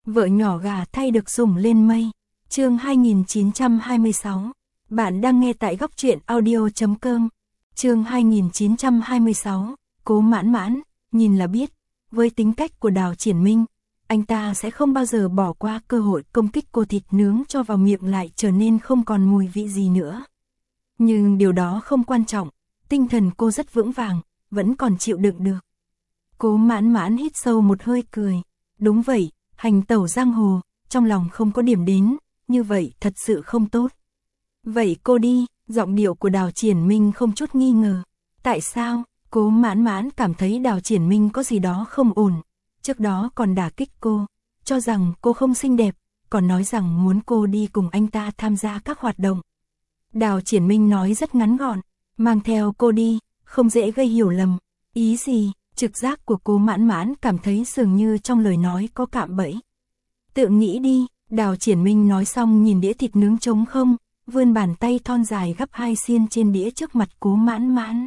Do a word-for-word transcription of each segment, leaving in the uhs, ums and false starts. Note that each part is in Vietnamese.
Vợ nhỏ gà thay được sủng lên mây. Chương hai nghìn chín trăm hai mươi sáu. Bạn đang nghe tại góc truyện audio chấm com. Chương hai nghìn chín trăm hai mươi sáu. Cố Mãn Mãn, nhìn là biết, với tính cách của Đào Triển Minh, anh ta sẽ không bao giờ bỏ qua cơ hội công kích cô. Thịt nướng cho vào miệng lại trở nên không còn mùi vị gì nữa. Nhưng điều đó không quan trọng, tinh thần cô rất vững vàng, vẫn còn chịu đựng được. Cố Mãn Mãn hít sâu một hơi cười. Đúng vậy, hành tẩu giang hồ, trong lòng không có điểm đến, như vậy thật sự không tốt. Vậy cô đi, giọng điệu của Đào Triển Minh không chút nghi ngờ. Tại sao? Cố Mãn Mãn cảm thấy Đào Triển Minh có gì đó không ổn. Trước đó còn đả kích cô, cho rằng cô không xinh đẹp, còn nói rằng muốn cô đi cùng anh ta tham gia các hoạt động. Đào Triển Minh nói rất ngắn gọn, mang theo cô đi, không dễ gây hiểu lầm. Ý gì? Trực giác của Cố Mãn Mãn cảm thấy dường như trong lời nói có cạm bẫy. Tự nghĩ đi, Đào Triển Minh nói xong nhìn đĩa thịt nướng trống không, vươn bàn tay thon dài gắp hai xiên trên đĩa trước mặt Cố Mãn Mãn.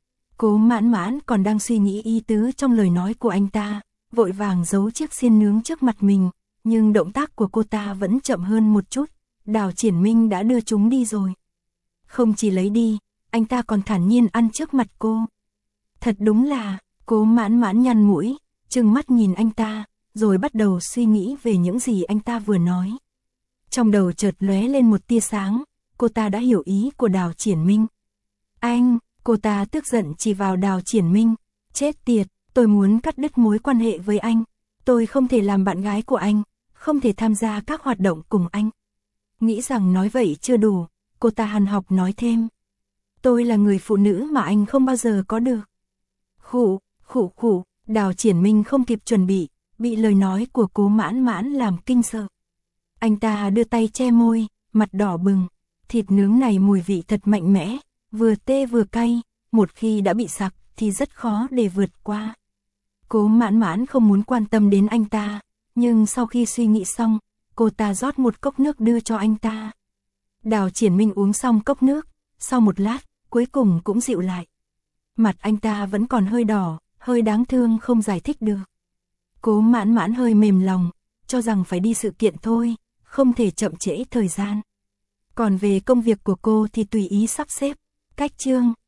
Cố Mãn Mãn còn đang suy nghĩ ý tứ trong lời nói của anh ta, vội vàng giấu chiếc xiên nướng trước mặt mình, nhưng động tác của cô ta vẫn chậm hơn một chút. Đào Triển Minh đã đưa chúng đi rồi. Không chỉ lấy đi, anh ta còn thản nhiên ăn trước mặt cô. Thật đúng là, Cố Mãn Mãn nhăn mũi, trừng mắt nhìn anh ta, rồi bắt đầu suy nghĩ về những gì anh ta vừa nói. Trong đầu chợt lóe lên một tia sáng, cô ta đã hiểu ý của Đào Triển Minh. Anh, cô ta tức giận chỉ vào Đào Triển Minh. Chết tiệt, tôi muốn cắt đứt mối quan hệ với anh. Tôi không thể làm bạn gái của anh, không thể tham gia các hoạt động cùng anh. Nghĩ rằng nói vậy chưa đủ, cô ta hằn học nói thêm. Tôi là người phụ nữ mà anh không bao giờ có được. Khụ, khụ khụ, Đào Triển Minh không kịp chuẩn bị, bị lời nói của Cố Mãn Mãn làm kinh sợ. Anh ta đưa tay che môi, mặt đỏ bừng. Thịt nướng này mùi vị thật mạnh mẽ, vừa tê vừa cay, một khi đã bị sặc thì rất khó để vượt qua. Cố Mãn Mãn không muốn quan tâm đến anh ta, nhưng sau khi suy nghĩ xong, cô ta rót một cốc nước đưa cho anh ta. Đào Triển Minh uống xong cốc nước, sau một lát, cuối cùng cũng dịu lại. Mặt anh ta vẫn còn hơi đỏ, hơi đáng thương không giải thích được. Cố Mãn Mãn hơi mềm lòng, cho rằng phải đi sự kiện thôi, không thể chậm trễ thời gian. Còn về công việc của cô thì tùy ý sắp xếp. Cách chương,